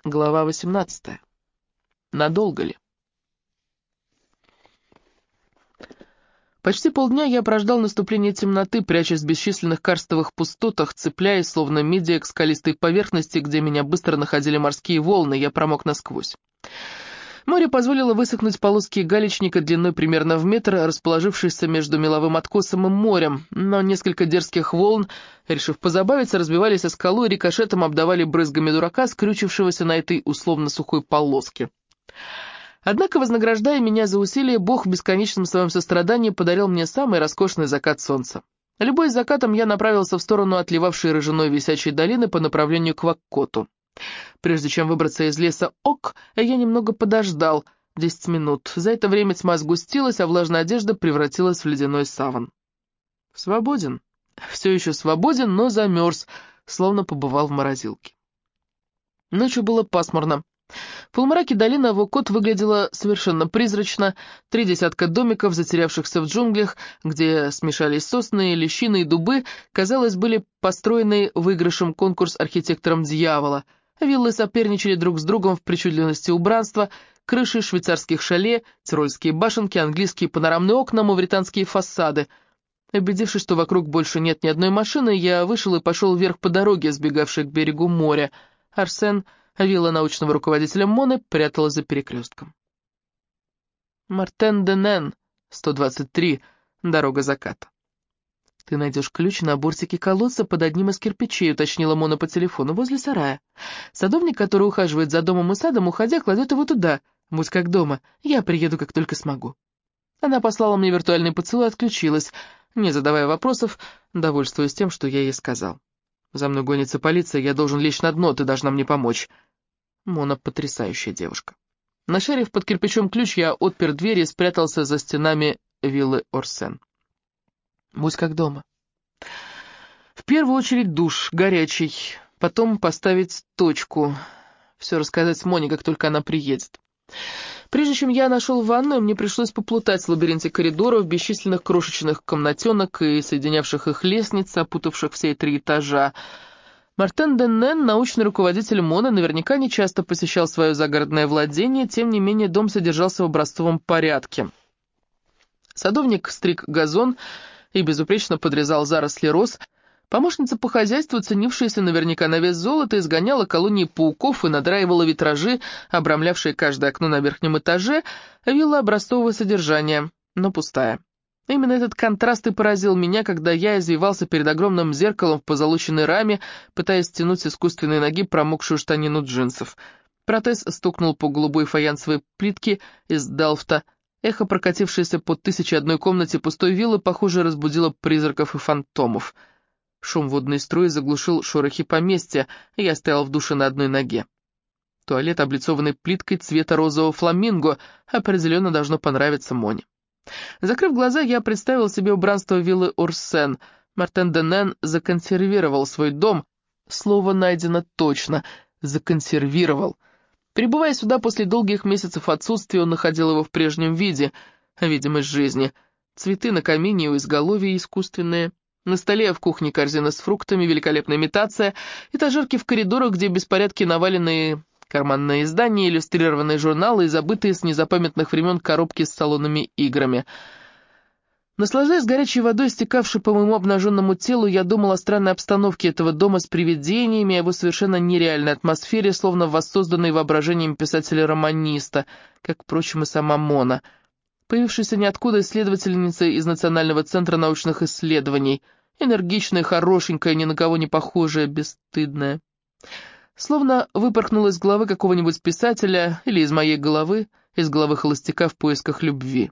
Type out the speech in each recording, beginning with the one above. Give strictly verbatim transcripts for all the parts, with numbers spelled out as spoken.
Глава восемнадцатая. Надолго ли? Почти полдня я прождал наступление темноты, прячась в бесчисленных карстовых пустотах, цепляясь, словно мидия, к скалистой поверхности, где меня быстро находили морские волны, я промок насквозь. Море позволило высохнуть полоски галечника длиной примерно в метр, расположившейся между меловым откосом и морем, но несколько дерзких волн, решив позабавиться, разбивались о скалу и рикошетом обдавали брызгами дурака, скрючившегося на этой условно-сухой полоске. Однако, вознаграждая меня за усилия, Бог в бесконечном своем сострадании подарил мне самый роскошный закат солнца. Любой закатом я направился в сторону отливавшей рыжиной висячей долины по направлению к Ваккоту. Прежде чем выбраться из леса Ок, я немного подождал, десять минут. За это время тьма сгустилась, а влажная одежда превратилась в ледяной саван. Свободен. Все еще свободен, но замерз, словно побывал в морозилке. Ночью было пасмурно. В полумраке долина Ваккот выглядела совершенно призрачно. Три десятка домиков, затерявшихся в джунглях, где смешались сосны, лещины и дубы, казалось, были построены выигравшим конкурс архитектором дьявола. Виллы соперничали друг с другом в причудливости убранства, крыши швейцарских шале, тирольские башенки, английские панорамные окна, мавританские фасады. Убедившись, что вокруг больше нет ни одной машины, я вышел и пошел вверх по дороге, сбегавшей к берегу моря. Арсен, вилла научного руководителя Моны, пряталась за перекрестком. Мартен-де-Нен, сто двадцать три, дорога заката. «Ты найдешь ключ на бортике колодца под одним из кирпичей», — уточнила Мона по телефону, — «возле сарая. Садовник, который ухаживает за домом и садом, уходя, кладет его туда. Будь как дома, я приеду, как только смогу». Она послала мне виртуальный поцелуй и отключилась, не задавая вопросов, довольствуясь тем, что я ей сказал. «За мной гонится полиция, я должен лечь на дно, ты должна мне помочь». Мона потрясающая девушка. Нашарив под кирпичом ключ, я отпер дверь и спрятался за стенами виллы Орсен. Будь как дома. В первую очередь душ, горячий, потом поставить точку, все рассказать Моне, как только она приедет. Прежде чем я нашел ванную, мне пришлось поплутать в лабиринте коридоров, бесчисленных крошечных комнатенок и соединявших их лестниц, опутавших все три этажа. Мартен-де-Нен, научный руководитель Моны, наверняка не часто посещал свое загородное владение, тем не менее дом содержался в образцовом порядке. Садовник стриг газон и безупречно подрезал заросли роз. Помощница по хозяйству, ценившаяся наверняка на вес золота, изгоняла колонии пауков и надраивала витражи, обрамлявшие каждое окно на верхнем этаже, вилла образцового содержания, но пустая. Именно этот контраст и поразил меня, когда я извивался перед огромным зеркалом в позолоченной раме, пытаясь стянуть с искусственной ноги промокшую штанину джинсов. Протез стукнул по голубой фаянсовой плитке из Далфта. Эхо, прокатившееся по тысяче одной комнате пустой виллы, похоже, разбудило призраков и фантомов. Шум водной струи заглушил шорохи поместья, и я стоял в душе на одной ноге. Туалет, облицованный плиткой цвета розового фламинго, определенно должно понравиться Моне. Закрыв глаза, я представил себе убранство виллы Орсен. Мартен-де-Нен законсервировал свой дом. Слово найдено точно. Законсервировал. Прибывая сюда после долгих месяцев отсутствия, он находил его в прежнем виде, видимость жизни. Цветы на камине у изголовья искусственные, на столе в кухне корзина с фруктами, великолепная имитация, этажерки в коридорах, где беспорядки наваленные карманные издания, иллюстрированные журналы и забытые с незапамятных времен коробки с салонными играми. Наслаждаясь горячей водой, стекавшей по моему обнаженному телу, я думал о странной обстановке этого дома с привидениями, о его совершенно нереальной атмосфере, словно воссозданной воображением писателя-романиста, как, впрочем, и сама Мона, появившаяся ниоткуда исследовательница из Национального центра научных исследований, энергичная, хорошенькая, ни на кого не похожая, бесстыдная. Словно выпорхнула из головы какого-нибудь писателя или из моей головы, из головы холостяка в поисках любви.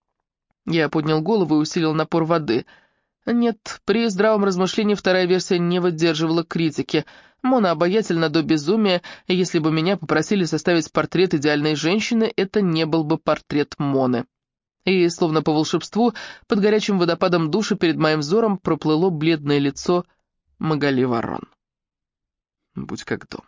Я поднял голову и усилил напор воды. Нет, при здравом размышлении вторая версия не выдерживала критики. Мона обаятельна до безумия, и если бы меня попросили составить портрет идеальной женщины, это не был бы портрет Моны. И, словно по волшебству, под горячим водопадом душа перед моим взором проплыло бледное лицо Магали Варон. Будь как дома.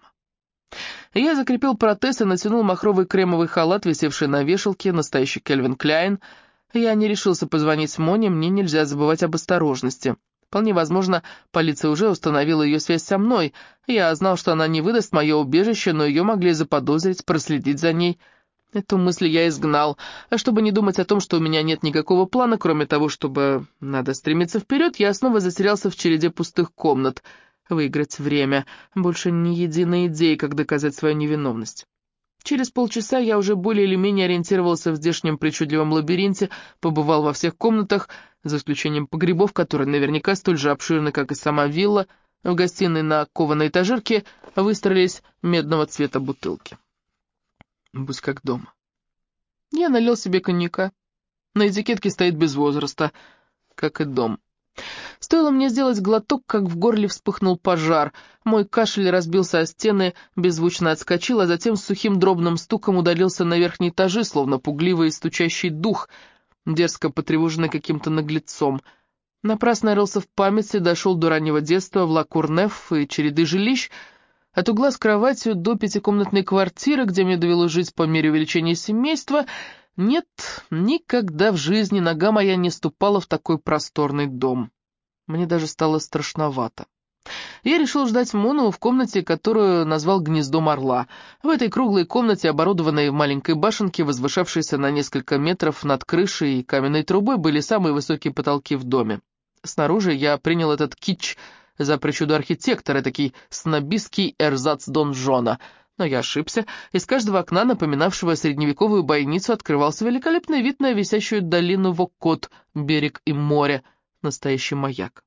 Я закрепил протез и натянул махровый кремовый халат, висевший на вешалке, настоящий Кельвин Кляйн. Я не решился позвонить Моне, мне нельзя забывать об осторожности. Вполне возможно, полиция уже установила ее связь со мной. Я знал, что она не выдаст мое убежище, но ее могли заподозрить, проследить за ней. Эту мысль я изгнал. А чтобы не думать о том, что у меня нет никакого плана, кроме того, чтобы надо стремиться вперед, я снова затерялся в череде пустых комнат. Выиграть время. Больше ни единой идеи, как доказать свою невиновность. Через полчаса я уже более или менее ориентировался в здешнем причудливом лабиринте, побывал во всех комнатах, за исключением погребов, которые наверняка столь же обширны, как и сама вилла. В гостиной на кованой этажерке выстроились медного цвета бутылки. Будь как дома. Я налил себе коньяка. На этикетке стоит без возраста, как и дом. Стоило мне сделать глоток, как в горле вспыхнул пожар. Мой кашель разбился о стены, беззвучно отскочил, а затем с сухим дробным стуком удалился на верхние этажи, словно пугливый и стучащий дух, дерзко потревоженный каким-то наглецом. Напрасно рылся в памяти, дошел до раннего детства в Ла-Курнеф и череды жилищ, от угла с кроватью до пятикомнатной квартиры, где мне довелось жить по мере увеличения семейства. Нет, никогда в жизни нога моя не ступала в такой просторный дом. Мне даже стало страшновато. Я решил ждать Мону в комнате, которую назвал «Гнездом орла». В этой круглой комнате, оборудованной в маленькой башенке, возвышавшейся на несколько метров над крышей и каменной трубой, были самые высокие потолки в доме. Снаружи я принял этот китч за причуду архитектора, такой снобистский эрзац Дон Жуана. Но я ошибся. Из каждого окна, напоминавшего средневековую бойницу, открывался великолепный вид на висящую долину Воккот, берег и море, настоящий маяк.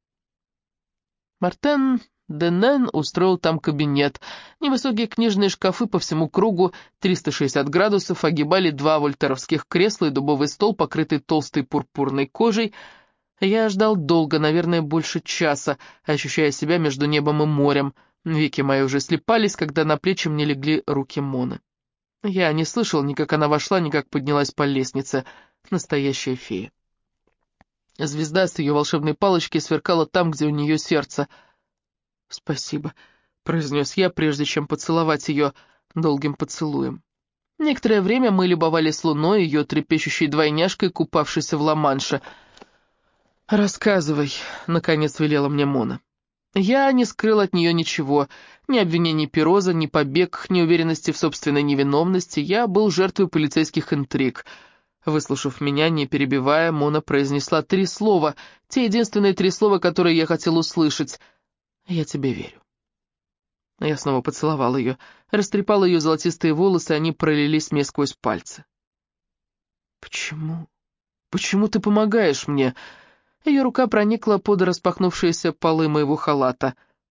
Мартен Денен устроил там кабинет. Невысокие книжные шкафы по всему кругу, триста шестьдесят градусов, огибали два вольтеровских кресла и дубовый стол, покрытый толстой пурпурной кожей. Я ждал долго, наверное, больше часа, ощущая себя между небом и морем. Веки мои уже слипались, когда на плечи мне легли руки Моны. Я не слышал ни как она вошла, ни как поднялась по лестнице. Настоящая фея. Звезда с ее волшебной палочки сверкала там, где у нее сердце. «Спасибо», — произнес я, прежде чем поцеловать ее долгим поцелуем. Некоторое время мы любовались луной, ее трепещущей двойняшкой, купавшейся в Ла-Манше. «Рассказывай», — наконец велела мне Мона. Я не скрыл от нее ничего, ни обвинений Пироза, ни побег, ни уверенности в собственной невиновности. Я был жертвой полицейских интриг. Выслушав меня, не перебивая, Мона произнесла три слова, те единственные три слова, которые я хотел услышать. «Я тебе верю». Я снова поцеловал ее, растрепал ее золотистые волосы, они пролились мне сквозь пальцы. «Почему? Почему ты помогаешь мне?» Ее рука проникла под распахнувшиеся полы моего халата.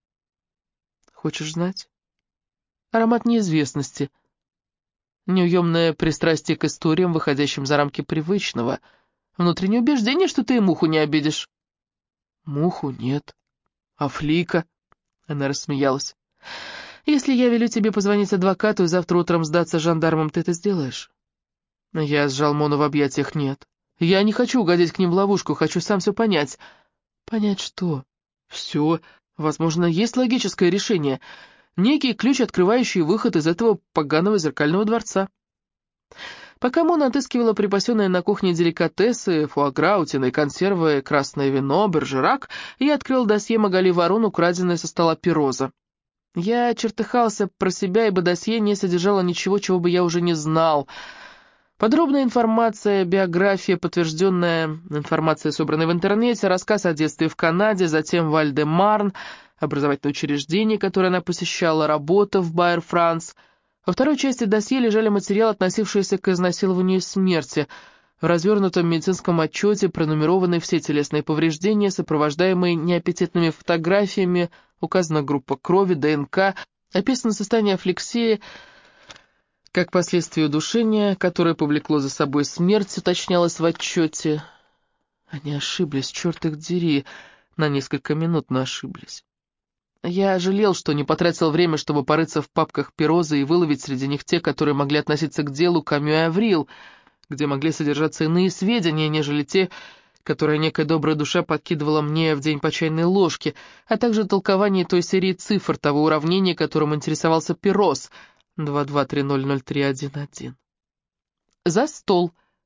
«Хочешь знать?» Аромат неизвестности. Неуемное пристрастие к историям, выходящим за рамки привычного. Внутреннее убеждение, что ты и муху не обидишь. «Муху нет. А Флика?» Она рассмеялась. «Если я велю тебе позвонить адвокату и завтра утром сдаться жандармам, ты это сделаешь?» Я сжал Мону в объятиях. «Нет. Я не хочу угодить к ним в ловушку, хочу сам все понять». «Понять что?» «Все. Возможно, есть логическое решение. Некий ключ, открывающий выход из этого поганого зеркального дворца». Пока Мона отыскивала припасенные на кухне деликатесы, фуагра, утиные консервы, красное вино, бержерак, я открыл досье Магали Варон, украденное со стола Пироза. Я чертыхался про себя, ибо досье не содержало ничего, чего бы я уже не знал. Подробная информация, биография, подтвержденная информация, собранная в интернете, рассказ о детстве в Канаде, затем Валь-де-Марн, образовательное учреждение, которое она посещала, работа в Байер-Франс. Во второй части досье лежали материалы, относившиеся к изнасилованию и смерти. В развернутом медицинском отчете пронумерованы все телесные повреждения, сопровождаемые неаппетитными фотографиями, указана группа крови, ДНК, описано состояние афлексии, как последствие удушения, которое повлекло за собой смерть, уточнялось в отчете. Они ошиблись, черт их дери, на несколько минут, но ошиблись. Я жалел, что не потратил время, чтобы порыться в папках Пироза и выловить среди них те, которые могли относиться к делу Камю и Аврил, где могли содержаться иные сведения, нежели те, которые некая добрая душа подкидывала мне в день по чайной ложке, а также толкование той серии цифр, того уравнения, которым интересовался Пироз — два два три ноль ноль три один один. «За стол»,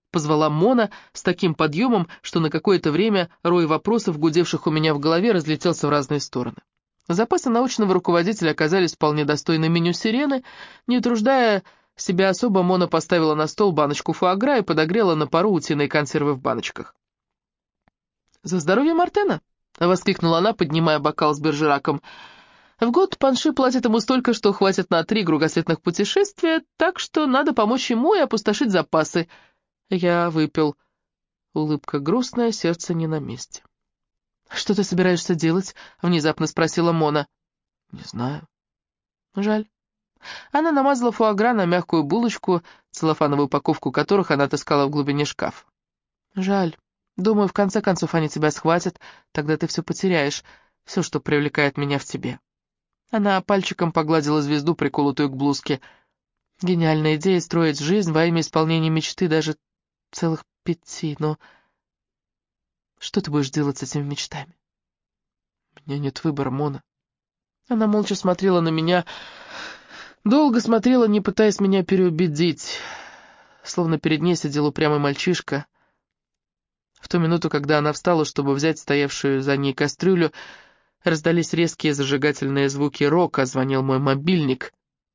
— позвала Мона с таким подъемом, что на какое-то время рой вопросов, гудевших у меня в голове, разлетелся в разные стороны. Запасы научного руководителя оказались вполне достойны меню «Сирены». Не утруждая себя особо, Мона поставила на стол баночку фуагра и подогрела на пару утиные консервы в баночках. «За здоровье Мартена!» — воскликнула она, поднимая бокал с бержераком. «В год Панши платит ему столько, что хватит на три кругосветных путешествия, так что надо помочь ему и опустошить запасы». Я выпил. Улыбка грустная, сердце не на месте. «Что ты собираешься делать?» — внезапно спросила Мона. «Не знаю». «Жаль». Она намазала фуагра на мягкую булочку, целлофановую упаковку которых она таскала в глубине шкафа. «Жаль. Думаю, в конце концов они тебя схватят, тогда ты все потеряешь, все, что привлекает меня в тебе». Она пальчиком погладила звезду, приколотую к блузке. «Гениальная идея строить жизнь во имя исполнения мечты, даже целых пяти, но что ты будешь делать с этими мечтами?» «У меня нет выбора, Мона». Она молча смотрела на меня, долго смотрела, не пытаясь меня переубедить, словно перед ней сидел упрямый мальчишка. В ту минуту, когда она встала, чтобы взять стоявшую за ней кастрюлю, раздались резкие зажигательные звуки рока, звонил мой мобильник.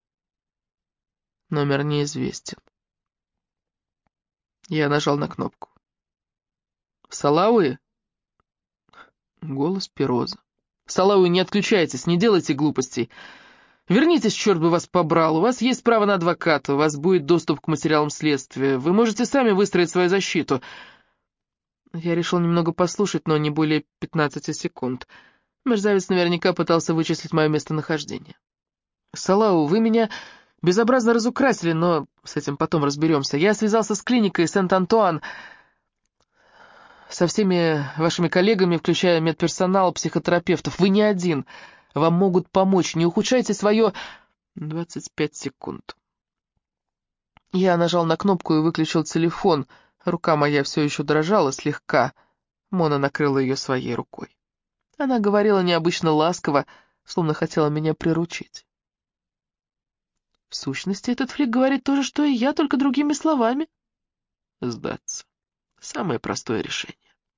Номер неизвестен. Я нажал на кнопку. «Салауи?» Голос Пироза. «Салауи, не отключайтесь, не делайте глупостей. Вернитесь, черт бы вас побрал, у вас есть право на адвоката, у вас будет доступ к материалам следствия, вы можете сами выстроить свою защиту». Я решил немного послушать, но не более пятнадцати секунд. Мерзавец наверняка пытался вычислить мое местонахождение. «Салау, вы меня безобразно разукрасили, но с этим потом разберемся. Я связался с клиникой Сент-Антуан, со всеми вашими коллегами, включая медперсонал, психотерапевтов. Вы не один, вам могут помочь, не ухудшайте свое...» двадцать пять секунд. Я нажал на кнопку и выключил телефон. Рука моя все еще дрожала слегка. Мона накрыла ее своей рукой. Она говорила необычно ласково, словно хотела меня приручить. В сущности, этот фрик говорит то же, что и я, только другими словами. Сдаться. Самое простое решение.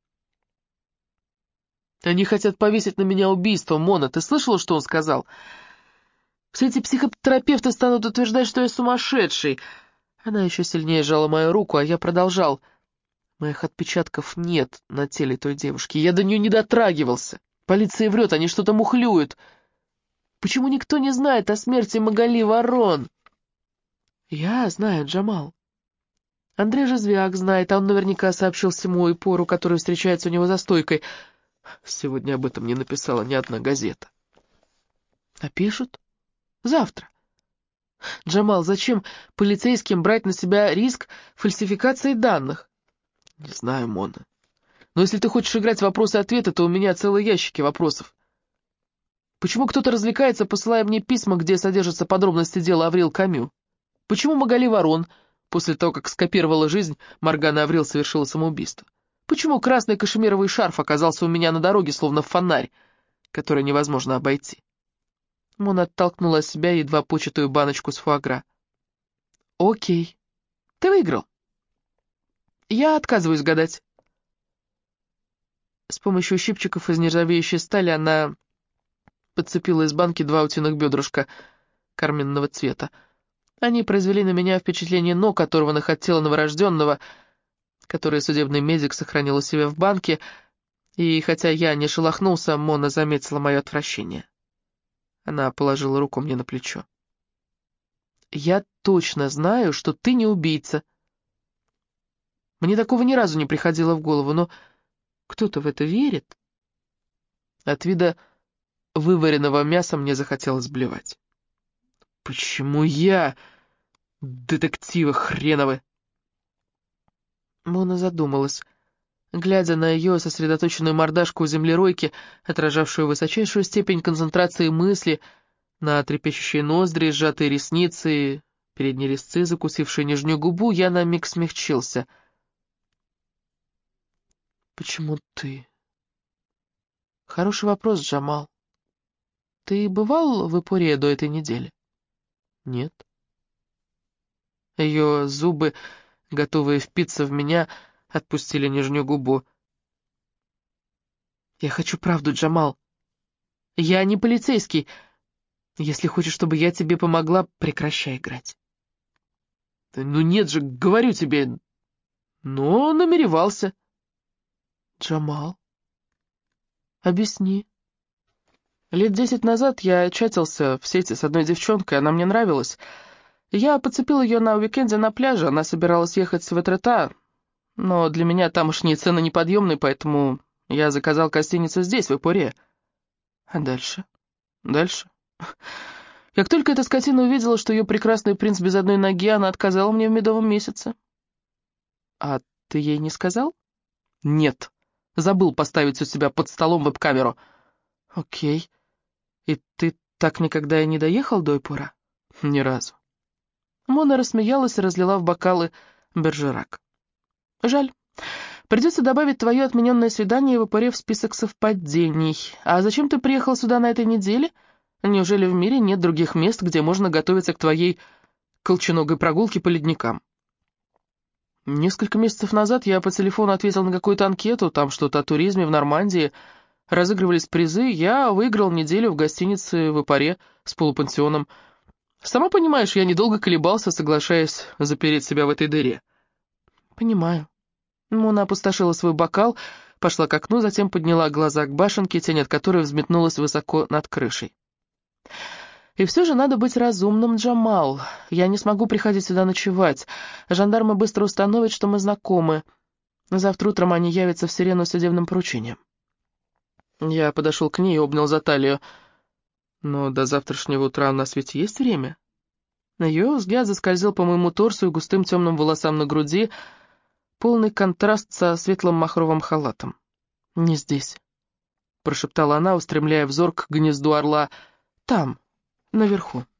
Они хотят повесить на меня убийство, Мона. Ты слышала, что он сказал? Все эти психотерапевты станут утверждать, что я сумасшедший. Она еще сильнее сжала мою руку, а я продолжал. Моих отпечатков нет на теле той девушки. Я до нее не дотрагивался. Полиция врет, они что-то мухлюют. Почему никто не знает о смерти Магали Ворон? Я знаю, Джамал. Андрей Жизвяк знает, а он наверняка сообщил всему Ипору, который встречается у него за стойкой. Сегодня об этом не написала ни одна газета. Напишут? Завтра. Джамал, зачем полицейским брать на себя риск фальсификации данных? Не знаю, Мона. Но если ты хочешь играть в вопросы-ответы, то у меня целые ящики вопросов. Почему кто-то развлекается, посылая мне письма, где содержатся подробности дела Аврил Камю? Почему Магали Ворон, после того, как скопировала жизнь, Моргана Аврил совершила самоубийство? Почему красный кашемировый шарф оказался у меня на дороге, словно фонарь, который невозможно обойти? Мона оттолкнула от себя едва початую баночку с фуагра. «Окей, ты выиграл. Я отказываюсь гадать». С помощью щипчиков из нержавеющей стали она подцепила из банки два утиных бедрышка карминного цвета. Они произвели на меня впечатление ног, оторванных от тела новорожденного, который судебный медик сохранил у себя в банке, и хотя я не шелохнулся, Мона заметила мое отвращение. Она положила руку мне на плечо. «Я точно знаю, что ты не убийца. Мне такого ни разу не приходило в голову, но кто-то в это верит?» От вида вываренного мяса мне захотелось блевать. «Почему я? Детективы хреновы!» Мона задумалась, глядя на ее сосредоточенную мордашку землеройки, отражавшую высочайшую степень концентрации мысли, на трепещущие ноздри, сжатые ресницы, передние резцы, закусившие нижнюю губу, я на миг смягчился. «Почему ты?» «Хороший вопрос, Джамал. Ты бывал в Ипоре до этой недели?» «Нет». Ее зубы готовые впиться в меня, отпустили нижнюю губу. «Я хочу правду, Джамал. Я не полицейский. Если хочешь, чтобы я тебе помогла, прекращай играть». «Ну нет же, говорю тебе, но намеревался». «Джамал, объясни». Лет десять назад я чатился в сети с одной девчонкой, она мне нравилась. Я подцепил ее на уикенде на пляже, она собиралась ехать в Этрета, но для меня тамошние цены неподъемные, поэтому я заказал гостиницу здесь, в Ипуре. А дальше? Дальше? Как только эта скотина увидела, что ее прекрасный принц без одной ноги, она отказала мне в медовом месяце. А ты ей не сказал? Нет. Забыл поставить у себя под столом веб-камеру. Окей. И ты так никогда и не доехал до Ипура? Ни разу. Мона рассмеялась и разлила в бокалы бержерак. Жаль. Придется добавить твое отмененное свидание в Ипуре в список совпадений. А зачем ты приехал сюда на этой неделе? Неужели в мире нет других мест, где можно готовиться к твоей колченогой прогулке по ледникам? Несколько месяцев назад я по телефону ответил на какую-то анкету, там что-то о туризме в Нормандии. Разыгрывались призы, я выиграл неделю в гостинице в Ипуре с полупансионом. Сама понимаешь, я недолго колебался, соглашаясь запереть себя в этой дыре. Понимаю. Мона опустошила свой бокал, пошла к окну, затем подняла глаза к башенке, тень от которой взметнулась высоко над крышей. И все же надо быть разумным, Джамал. Я не смогу приходить сюда ночевать. Жандармы быстро установят, что мы знакомы. Завтра утром они явятся в Сирену с судебным поручением. Я подошел к ней и обнял за талию. Но до завтрашнего утра у нас ведь есть время? Ее взгляд заскользил по моему торсу и густым темным волосам на груди, полный контраст со светлым махровым халатом. «Не здесь», — прошептала она, устремляя взор к гнезду орла. «Там, наверху».